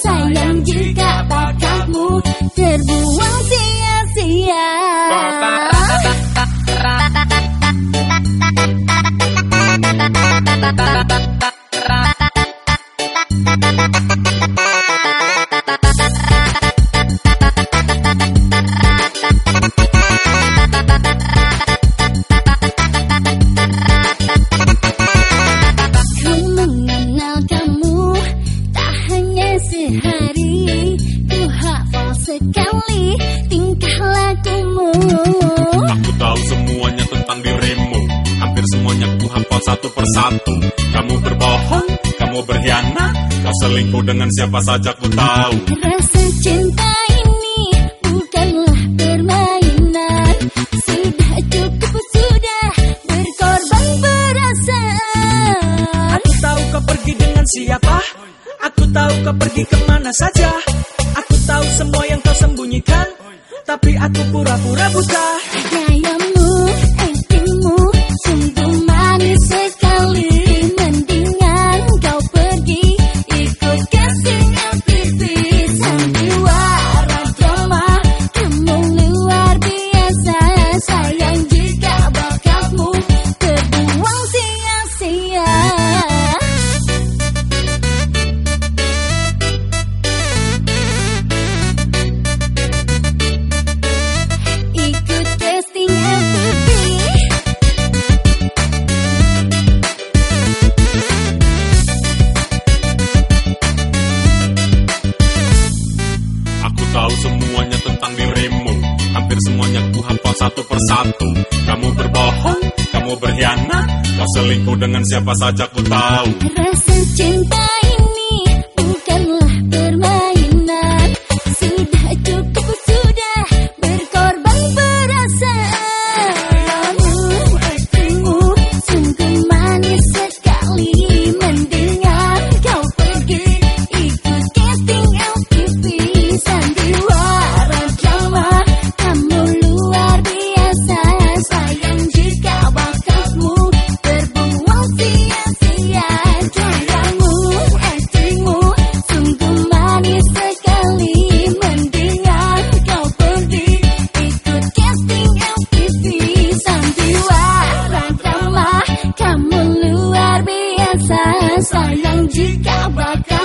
Sayang jika bakatmu terbuang sia-sia. Sehari ku hafal sekali tingkah lakumu. Aku tahu semuanya tentang dirimu, hampir semuanya ku hafal satu persatu. Kamu berbohong, kamu berkhianat, kau selingkuh dengan siapa saja ku tahu. Rasa cinta ini bukanlah permainan, sudah cukup sudah berkorban perasaan. Aku tahu kau pergi dengan siapa, aku tahu kau pergi kemana saja. Aku tahu semua yang kau sembunyikan, tapi aku pura-pura buta. Gayamu, actingmu, sungguh manis sekali. Mendingan kau pergi ikut casting MTV. Sandiwara drama, kamu luar biasa. Sayang jika bakatmu terbuang sia-sia. Tahu semuanya tentang dirimu, hampir semuanya ku hafal satu persatu. Kamu berbohong, kamu berkhianat, kau selingkuh dengan siapa saja ku tahu. Rasa cinta ini bukanlah permainan, sudah cukup sudah berkorban perasaan. Gayamu, actingmu, sungguh manis sekali. Mendingan kau pergi ikut casting MTV. Sandiwara drama, kamu luar biasa. Sayang jika bakatmu terbuang sia-sia. Gayamu, actingmu, sungguh manis sekali. Mendingan kau pergi ikut casting MTV. Sandiwara drama, kamu luar biasa. Sayang jika bakatmu